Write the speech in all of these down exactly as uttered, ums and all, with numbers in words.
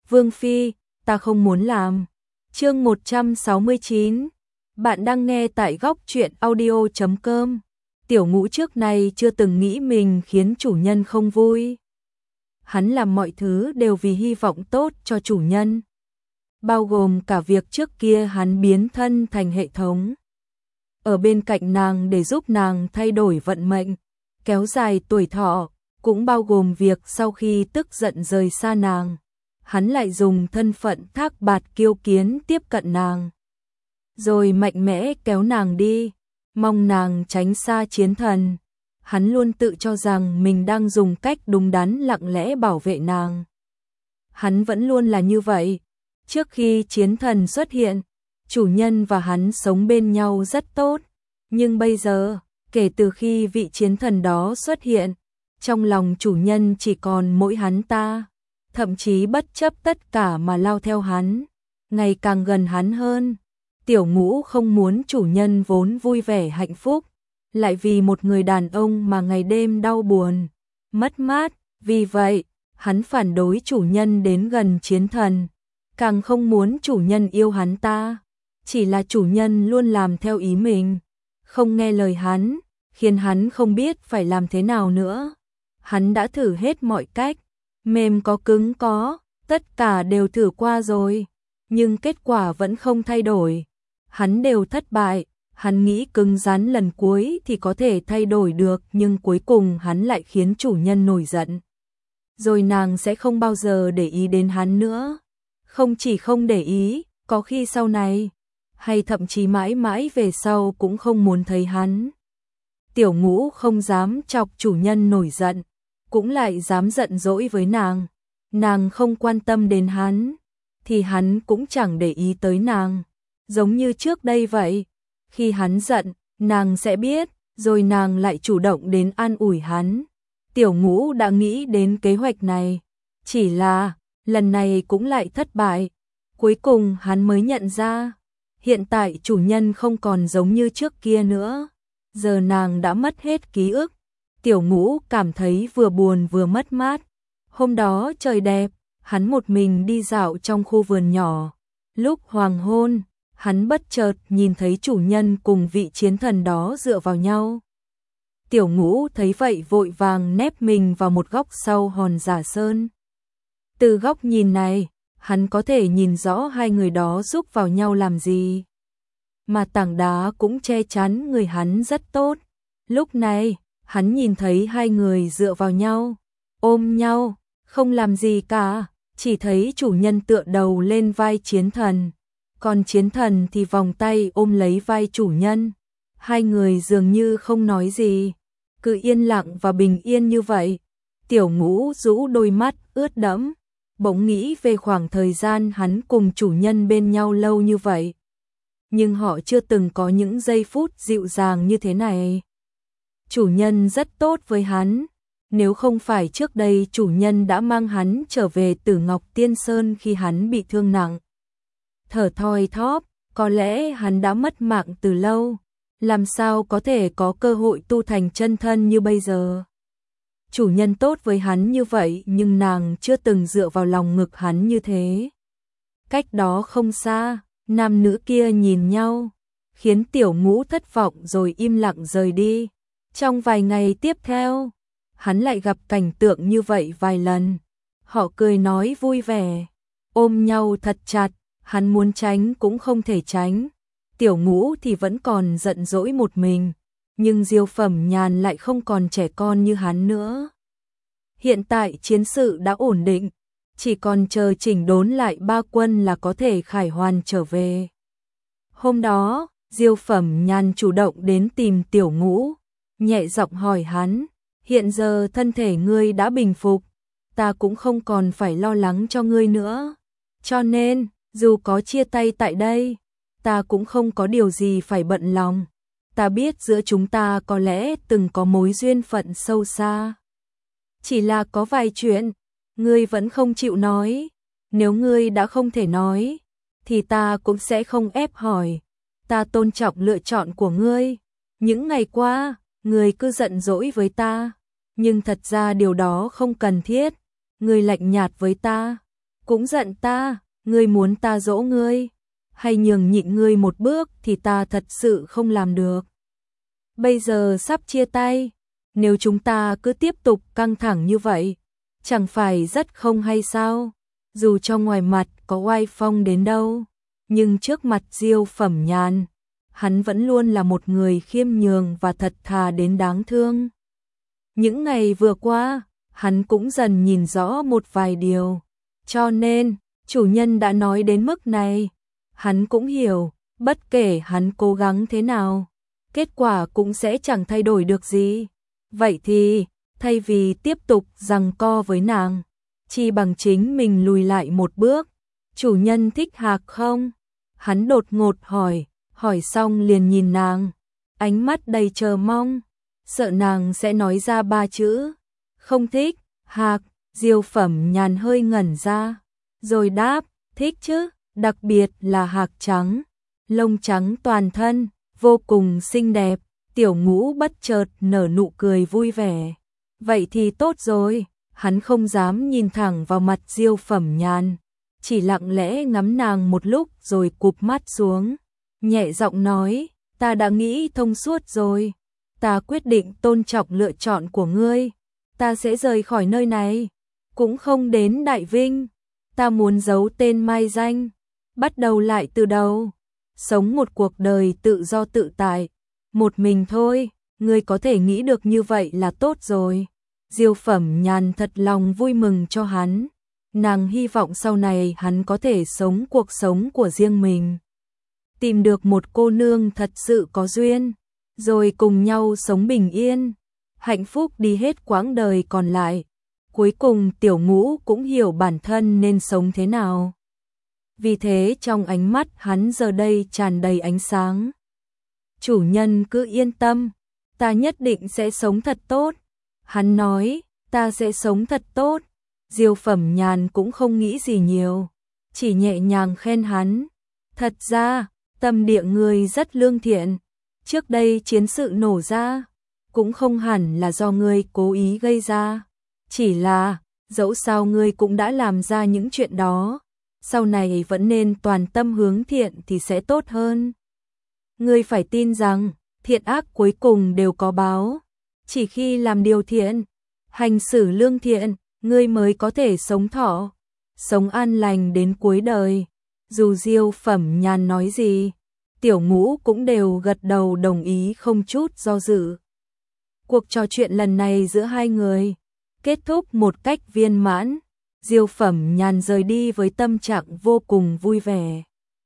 Vương Phi, ta không muốn làm. Chương một trăm sáu mươi chín. Bạn đang nghe tại góc truyện audio chấm com. Tiểu Ngũ trước này chưa từng nghĩ mình khiến chủ nhân không vui. Hắn làm mọi thứ đều vì hy vọng tốt cho chủ nhân. Bao gồm cả việc trước kia hắn biến thân thành hệ thống. Ở bên cạnh nàng để giúp nàng thay đổi vận mệnh, kéo dài tuổi thọ, cũng bao gồm việc sau khi tức giận rời xa nàng, hắn lại dùng thân phận thác bạt kiêu kiến tiếp cận nàng. Rồi mạnh mẽ kéo nàng đi, mong nàng tránh xa chiến thần. Hắn luôn tự cho rằng mình đang dùng cách đúng đắn lặng lẽ bảo vệ nàng. Hắn vẫn luôn là như vậy. Trước khi chiến thần xuất hiện, chủ nhân và hắn sống bên nhau rất tốt. Nhưng bây giờ, kể từ khi vị chiến thần đó xuất hiện, trong lòng chủ nhân chỉ còn mỗi hắn ta. Thậm chí bất chấp tất cả mà lao theo hắn, ngày càng gần hắn hơn. Tiểu Ngũ không muốn chủ nhân vốn vui vẻ hạnh phúc, lại vì một người đàn ông mà ngày đêm đau buồn, mất mát. Vì vậy, hắn phản đối chủ nhân đến gần chiến thần, càng không muốn chủ nhân yêu hắn ta. Chỉ là chủ nhân luôn làm theo ý mình, không nghe lời hắn, khiến hắn không biết phải làm thế nào nữa. Hắn đã thử hết mọi cách, mềm có cứng có, tất cả đều thử qua rồi, nhưng kết quả vẫn không thay đổi. Hắn đều thất bại. Hắn nghĩ cứng rắn lần cuối thì có thể thay đổi được, nhưng cuối cùng hắn lại khiến chủ nhân nổi giận. Rồi nàng sẽ không bao giờ để ý đến hắn nữa. Không chỉ không để ý, có khi sau này, hay thậm chí mãi mãi về sau cũng không muốn thấy hắn. Tiểu Ngũ không dám chọc chủ nhân nổi giận, cũng lại dám giận dỗi với nàng. Nàng không quan tâm đến hắn, thì hắn cũng chẳng để ý tới nàng. Giống như trước đây vậy. Khi hắn giận, nàng sẽ biết, rồi nàng lại chủ động đến an ủi hắn. Tiểu Ngũ đã nghĩ đến kế hoạch này, chỉ là lần này cũng lại thất bại. Cuối cùng hắn mới nhận ra, hiện tại chủ nhân không còn giống như trước kia nữa. Giờ nàng đã mất hết ký ức. Tiểu Ngũ cảm thấy vừa buồn vừa mất mát. Hôm đó trời đẹp, hắn một mình đi dạo trong khu vườn nhỏ. Lúc hoàng hôn, hắn bất chợt nhìn thấy chủ nhân cùng vị chiến thần đó dựa vào nhau. Tiểu Ngũ thấy vậy vội vàng nép mình vào một góc sau hòn giả sơn. Từ góc nhìn này, hắn có thể nhìn rõ hai người đó giúp vào nhau làm gì. Mà tảng đá cũng che chắn người hắn rất tốt. Lúc này, hắn nhìn thấy hai người dựa vào nhau, ôm nhau, không làm gì cả, chỉ thấy chủ nhân tựa đầu lên vai chiến thần. Còn chiến thần thì vòng tay ôm lấy vai chủ nhân. Hai người dường như không nói gì, cứ yên lặng và bình yên như vậy. Tiểu Ngũ rũ đôi mắt ướt đẫm, bỗng nghĩ về khoảng thời gian hắn cùng chủ nhân bên nhau lâu như vậy. Nhưng họ chưa từng có những giây phút dịu dàng như thế này. Chủ nhân rất tốt với hắn. Nếu không phải trước đây chủ nhân đã mang hắn trở về Tử Ngọc Tiên Sơn khi hắn bị thương nặng, thở thoi thóp, có lẽ hắn đã mất mạng từ lâu. Làm sao có thể có cơ hội tu thành chân thân như bây giờ. Chủ nhân tốt với hắn như vậy, nhưng nàng chưa từng dựa vào lòng ngực hắn như thế. Cách đó không xa, nam nữ kia nhìn nhau, khiến Tiểu Ngũ thất vọng rồi im lặng rời đi. Trong vài ngày tiếp theo, hắn lại gặp cảnh tượng như vậy vài lần. Họ cười nói vui vẻ, ôm nhau thật chặt. Hắn muốn tránh cũng không thể tránh. Tiểu Ngũ thì vẫn còn giận dỗi một mình, nhưng Diêu Phẩm Nhàn lại không còn trẻ con như hắn nữa. Hiện tại chiến sự đã ổn định, chỉ còn chờ chỉnh đốn lại ba quân là có thể khải hoàn trở về. Hôm đó, Diêu Phẩm Nhàn chủ động đến tìm Tiểu Ngũ, nhẹ giọng hỏi hắn, hiện giờ thân thể ngươi đã bình phục, ta cũng không còn phải lo lắng cho ngươi nữa. Cho nên, dù có chia tay tại đây, ta cũng không có điều gì phải bận lòng. Ta biết giữa chúng ta có lẽ từng có mối duyên phận sâu xa. Chỉ là có vài chuyện, ngươi vẫn không chịu nói. Nếu ngươi đã không thể nói, thì ta cũng sẽ không ép hỏi. Ta tôn trọng lựa chọn của ngươi. Những ngày qua, ngươi cứ giận dỗi với ta, nhưng thật ra điều đó không cần thiết. Ngươi lạnh nhạt với ta, cũng giận ta, ngươi muốn ta dỗ ngươi, hay nhường nhịn ngươi một bước thì ta thật sự không làm được. Bây giờ sắp chia tay, nếu chúng ta cứ tiếp tục căng thẳng như vậy, chẳng phải rất không hay sao? Dù cho ngoài mặt có oai phong đến đâu, nhưng trước mặt Diêu Phẩm Nhàn, hắn vẫn luôn là một người khiêm nhường và thật thà đến đáng thương. Những ngày vừa qua, hắn cũng dần nhìn rõ một vài điều, cho nên, chủ nhân đã nói đến mức này, hắn cũng hiểu, bất kể hắn cố gắng thế nào, kết quả cũng sẽ chẳng thay đổi được gì. Vậy thì, thay vì tiếp tục giằng co với nàng, chỉ bằng chính mình lùi lại một bước. Chủ nhân thích Hạc không? Hắn đột ngột hỏi, hỏi xong liền nhìn nàng, ánh mắt đầy chờ mong, sợ nàng sẽ nói ra ba chữ, không thích. Hạc. Diêu Phẩm Nhàn hơi ngẩn ra, rồi đáp, thích chứ, đặc biệt là hạc trắng, lông trắng toàn thân, vô cùng xinh đẹp. Tiểu Ngũ bất chợt nở nụ cười vui vẻ. Vậy thì tốt rồi, hắn không dám nhìn thẳng vào mặt Diêu Phẩm Nhàn, chỉ lặng lẽ ngắm nàng một lúc rồi cụp mắt xuống, nhẹ giọng nói, ta đã nghĩ thông suốt rồi, ta quyết định tôn trọng lựa chọn của ngươi, ta sẽ rời khỏi nơi này, cũng không đến Đại Vinh, ta muốn giấu tên mai danh, bắt đầu lại từ đầu, sống một cuộc đời tự do tự tại, một mình thôi, ngươi có thể nghĩ được như vậy là tốt rồi. Diêu Phẩm Nhàn thật lòng vui mừng cho hắn, nàng hy vọng sau này hắn có thể sống cuộc sống của riêng mình, tìm được một cô nương thật sự có duyên, rồi cùng nhau sống bình yên, hạnh phúc đi hết quãng đời còn lại. Cuối cùng Tiểu Ngũ cũng hiểu bản thân nên sống thế nào. Vì thế trong ánh mắt hắn giờ đây tràn đầy ánh sáng. Chủ nhân cứ yên tâm, ta nhất định sẽ sống thật tốt. Hắn nói, ta sẽ sống thật tốt. Diêu Phẩm Nhàn cũng không nghĩ gì nhiều, chỉ nhẹ nhàng khen hắn. Thật ra, tâm địa ngươi rất lương thiện. Trước đây chiến sự nổ ra, cũng không hẳn là do ngươi cố ý gây ra. Chỉ là, dẫu sao ngươi cũng đã làm ra những chuyện đó, sau này vẫn nên toàn tâm hướng thiện thì sẽ tốt hơn. Ngươi phải tin rằng, thiện ác cuối cùng đều có báo. Chỉ khi làm điều thiện, hành xử lương thiện, ngươi mới có thể sống thọ, sống an lành đến cuối đời. Dù Diêu Phẩm Nhàn nói gì, Tiểu Ngũ cũng đều gật đầu đồng ý không chút do dự. Cuộc trò chuyện lần này giữa hai người kết thúc một cách viên mãn. Diêu Phẩm Nhàn rời đi với tâm trạng vô cùng vui vẻ.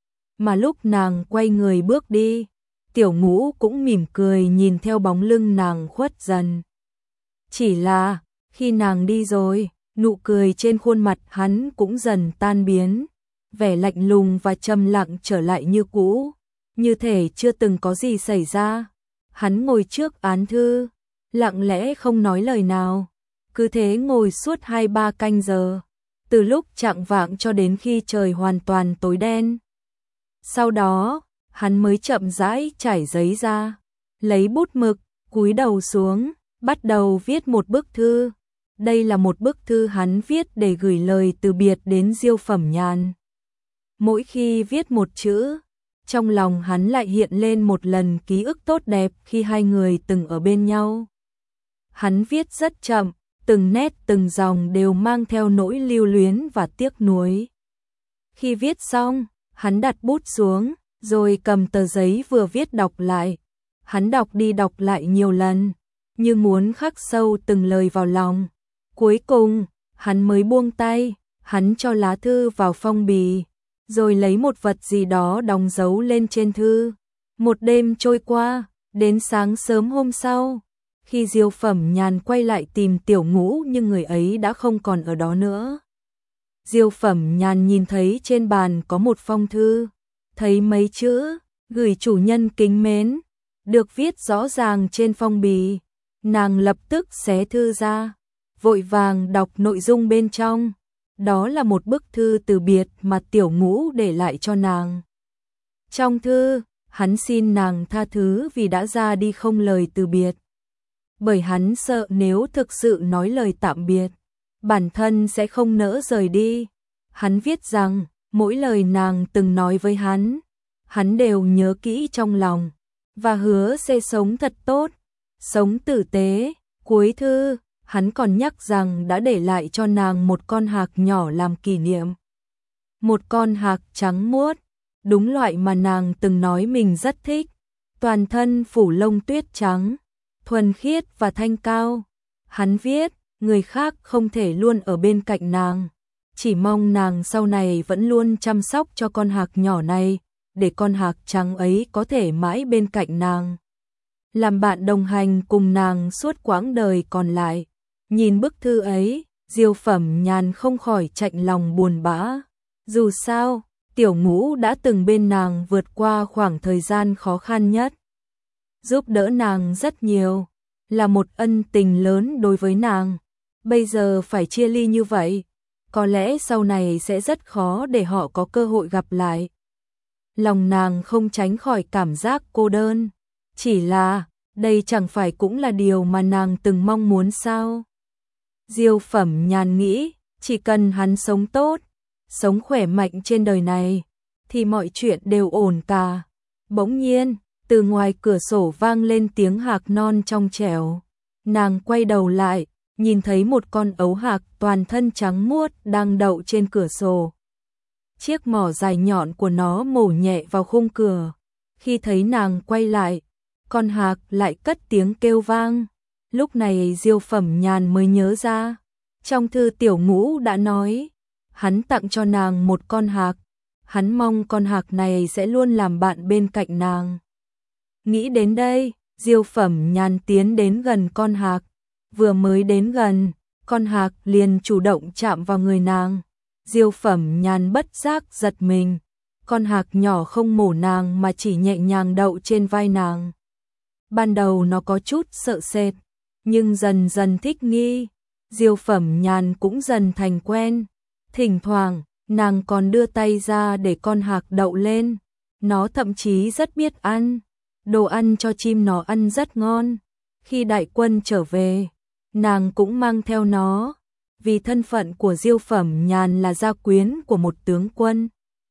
Mà lúc nàng quay người bước đi, Tiểu Ngũ cũng mỉm cười nhìn theo bóng lưng nàng khuất dần. Chỉ là, khi nàng đi rồi, nụ cười trên khuôn mặt hắn cũng dần tan biến, vẻ lạnh lùng và trầm lặng trở lại như cũ, như thể chưa từng có gì xảy ra. Hắn ngồi trước án thư, lặng lẽ không nói lời nào, cứ thế ngồi suốt hai ba canh giờ, từ lúc chạng vạng cho đến khi trời hoàn toàn tối đen. Sau đó, hắn mới chậm rãi trải giấy ra, lấy bút mực, cúi đầu xuống, bắt đầu viết một bức thư. Đây là một bức thư hắn viết để gửi lời từ biệt đến Diêu Phẩm Nhàn. Mỗi khi viết một chữ, trong lòng hắn lại hiện lên một lần ký ức tốt đẹp khi hai người từng ở bên nhau. Hắn viết rất chậm, từng nét từng dòng đều mang theo nỗi lưu luyến và tiếc nuối. Khi viết xong, hắn đặt bút xuống, rồi cầm tờ giấy vừa viết đọc lại. Hắn đọc đi đọc lại nhiều lần, như muốn khắc sâu từng lời vào lòng. Cuối cùng, hắn mới buông tay, hắn cho lá thư vào phong bì, rồi lấy một vật gì đó đóng dấu lên trên thư. Một đêm trôi qua, đến sáng sớm hôm sau, khi Diêu Phẩm Nhàn quay lại tìm Tiểu Ngũ nhưng người ấy đã không còn ở đó nữa. Diêu Phẩm Nhàn nhìn thấy trên bàn có một phong thư, thấy mấy chữ, gửi chủ nhân kính mến, được viết rõ ràng trên phong bì. Nàng lập tức xé thư ra, vội vàng đọc nội dung bên trong. Đó là một bức thư từ biệt mà Tiểu Ngũ để lại cho nàng. Trong thư, hắn xin nàng tha thứ vì đã ra đi không lời từ biệt. Bởi hắn sợ nếu thực sự nói lời tạm biệt, bản thân sẽ không nỡ rời đi. Hắn viết rằng, mỗi lời nàng từng nói với hắn, hắn đều nhớ kỹ trong lòng, và hứa sẽ sống thật tốt, sống tử tế. Cuối thư, hắn còn nhắc rằng đã để lại cho nàng một con hạc nhỏ làm kỷ niệm. Một con hạc trắng muốt, đúng loại mà nàng từng nói mình rất thích, toàn thân phủ lông tuyết trắng, thuần khiết và thanh cao. Hắn viết, người khác không thể luôn ở bên cạnh nàng, chỉ mong nàng sau này vẫn luôn chăm sóc cho con hạc nhỏ này, để con hạc trắng ấy có thể mãi bên cạnh nàng, làm bạn đồng hành cùng nàng suốt quãng đời còn lại. Nhìn bức thư ấy, Diêu Phẩm Nhàn không khỏi chạnh lòng buồn bã. Dù sao, Tiểu Ngũ đã từng bên nàng vượt qua khoảng thời gian khó khăn nhất, giúp đỡ nàng rất nhiều, là một ân tình lớn đối với nàng. Bây giờ phải chia ly như vậy, có lẽ sau này sẽ rất khó để họ có cơ hội gặp lại. Lòng nàng không tránh khỏi cảm giác cô đơn, chỉ là, đây chẳng phải cũng là điều mà nàng từng mong muốn sao? Diêu Phẩm Nhàn nghĩ, chỉ cần hắn sống tốt, sống khỏe mạnh trên đời này, thì mọi chuyện đều ổn cả. Bỗng nhiên, từ ngoài cửa sổ vang lên tiếng hạc non trong trẻo. Nàng quay đầu lại, nhìn thấy một con ấu hạc toàn thân trắng muốt đang đậu trên cửa sổ. Chiếc mỏ dài nhọn của nó mổ nhẹ vào khung cửa. Khi thấy nàng quay lại, con hạc lại cất tiếng kêu vang. Lúc này Diêu Phẩm Nhàn mới nhớ ra, trong thư Tiểu Ngũ đã nói, hắn tặng cho nàng một con hạc, hắn mong con hạc này sẽ luôn làm bạn bên cạnh nàng. Nghĩ đến đây, Diêu Phẩm Nhàn tiến đến gần con hạc, vừa mới đến gần, con hạc liền chủ động chạm vào người nàng. Diêu Phẩm Nhàn bất giác giật mình, con hạc nhỏ không mổ nàng mà chỉ nhẹ nhàng đậu trên vai nàng. Ban đầu nó có chút sợ sệt, nhưng dần dần thích nghi, Diêu Phẩm Nhàn cũng dần thành quen. Thỉnh thoảng, nàng còn đưa tay ra để con hạc đậu lên, nó thậm chí rất biết ăn, đồ ăn cho chim nó ăn rất ngon. Khi đại quân trở về, nàng cũng mang theo nó, vì thân phận của Diêu Phẩm Nhàn là gia quyến của một tướng quân,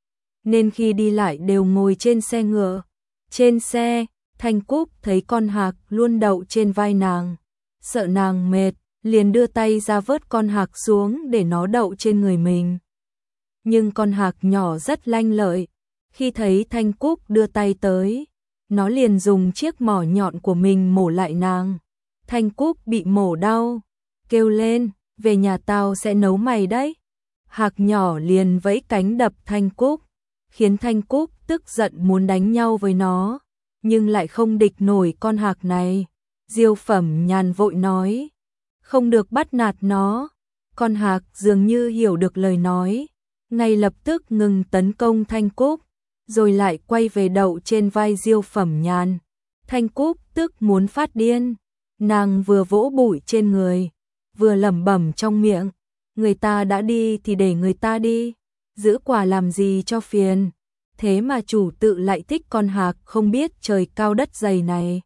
nên khi đi lại đều ngồi trên xe ngựa. Trên xe, Thanh Cúc thấy con hạc luôn đậu trên vai nàng, sợ nàng mệt, liền đưa tay ra vớt con hạc xuống để nó đậu trên người mình. Nhưng con hạc nhỏ rất lanh lợi, khi thấy Thanh Cúc đưa tay tới, nó liền dùng chiếc mỏ nhọn của mình mổ lại nàng. Thanh Cúc bị mổ đau, kêu lên, về nhà tao sẽ nấu mày đấy. Hạc nhỏ liền vẫy cánh đập Thanh Cúc, khiến Thanh Cúc tức giận muốn đánh nhau với nó, nhưng lại không địch nổi con hạc này. Diêu Phẩm Nhàn vội nói, không được bắt nạt nó. Con hạc dường như hiểu được lời nói, ngay lập tức ngừng tấn công Thanh Cúc, rồi lại quay về đậu trên vai Diêu Phẩm Nhàn. Thanh Cúc tức muốn phát điên, nàng vừa vỗ bụi trên người, vừa lẩm bẩm trong miệng, người ta đã đi thì để người ta đi, giữ quả làm gì cho phiền. Thế mà chủ tự lại thích con hạc không biết trời cao đất dày này.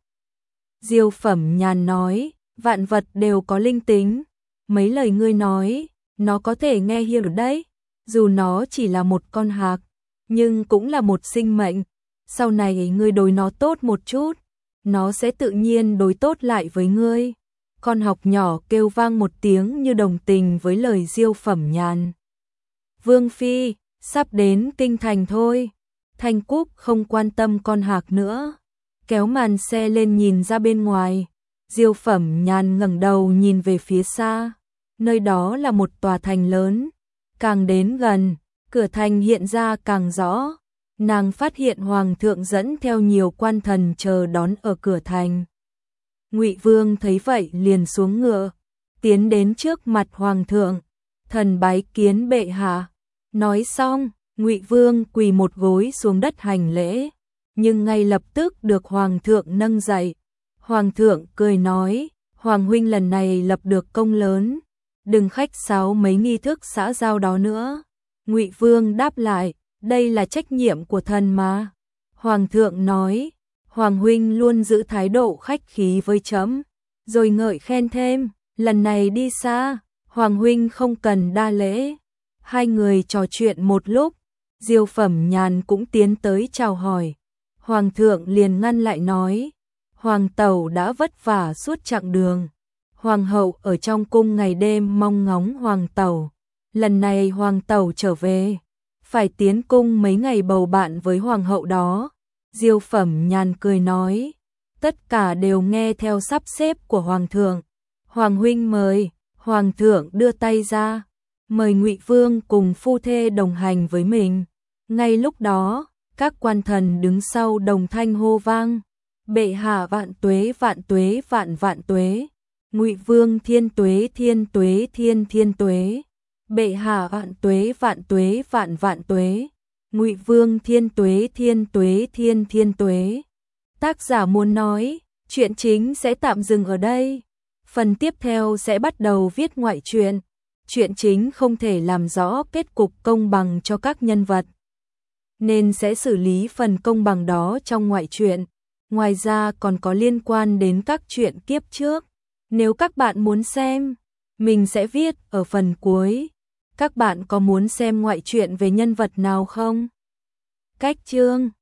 Diêu Phẩm Nhàn nói, vạn vật đều có linh tính, mấy lời ngươi nói, nó có thể nghe hiểu được đấy, dù nó chỉ là một con hạc, nhưng cũng là một sinh mệnh, sau này ngươi đối nó tốt một chút, nó sẽ tự nhiên đối tốt lại với ngươi. Con hạc nhỏ kêu vang một tiếng như đồng tình với lời Diêu Phẩm Nhàn. Vương Phi, sắp đến kinh thành thôi. Thanh Cúc không quan tâm con hạc nữa, kéo màn xe lên nhìn ra bên ngoài. Diêu Phẩm Nhàn ngẩng đầu nhìn về phía xa, nơi đó là một tòa thành lớn, càng đến gần, cửa thành hiện ra càng rõ. Nàng phát hiện hoàng thượng dẫn theo nhiều quan thần chờ đón ở cửa thành. Ngụy Vương thấy vậy liền xuống ngựa, tiến đến trước mặt hoàng thượng, thần bái kiến bệ hạ. Nói xong, Ngụy Vương quỳ một gối xuống đất hành lễ, nhưng ngay lập tức được hoàng thượng nâng dậy. Hoàng thượng cười nói, hoàng huynh lần này lập được công lớn, đừng khách sáo mấy nghi thức xã giao đó nữa. Ngụy Vương đáp lại, đây là trách nhiệm của thần mà. Hoàng thượng nói, hoàng huynh luôn giữ thái độ khách khí với trẫm, rồi ngợi khen thêm, lần này đi xa, hoàng huynh không cần đa lễ. Hai người trò chuyện một lúc, Diêu Phẩm Nhàn cũng tiến tới chào hỏi. Hoàng thượng liền ngăn lại nói, Hoàng tẩu đã vất vả suốt chặng đường. Hoàng hậu ở trong cung ngày đêm mong ngóng Hoàng tẩu. Lần này Hoàng tẩu trở về, phải tiến cung mấy ngày bầu bạn với Hoàng hậu đó. Diêu Phẩm Nhàn cười nói, tất cả đều nghe theo sắp xếp của Hoàng thượng. Hoàng huynh mời. Hoàng thượng đưa tay ra, mời Ngụy Vương cùng phu thê đồng hành với mình. Ngay lúc đó, các quan thần đứng sau đồng thanh hô vang, bệ hạ vạn tuế vạn tuế vạn vạn tuế, Ngụy Vương thiên tuế thiên tuế thiên thiên tuế, bệ hạ vạn tuế vạn tuế vạn vạn tuế, Ngụy Vương thiên tuế thiên tuế thiên thiên tuế. Tác giả muốn nói, chuyện chính sẽ tạm dừng ở đây. Phần tiếp theo sẽ bắt đầu viết ngoại truyện. Chuyện chính không thể làm rõ kết cục công bằng cho các nhân vật, nên sẽ xử lý phần công bằng đó trong ngoại truyện. Ngoài ra còn có liên quan đến các chuyện kiếp trước. Nếu các bạn muốn xem, mình sẽ viết ở phần cuối. Các bạn có muốn xem ngoại truyện về nhân vật nào không? Cách chương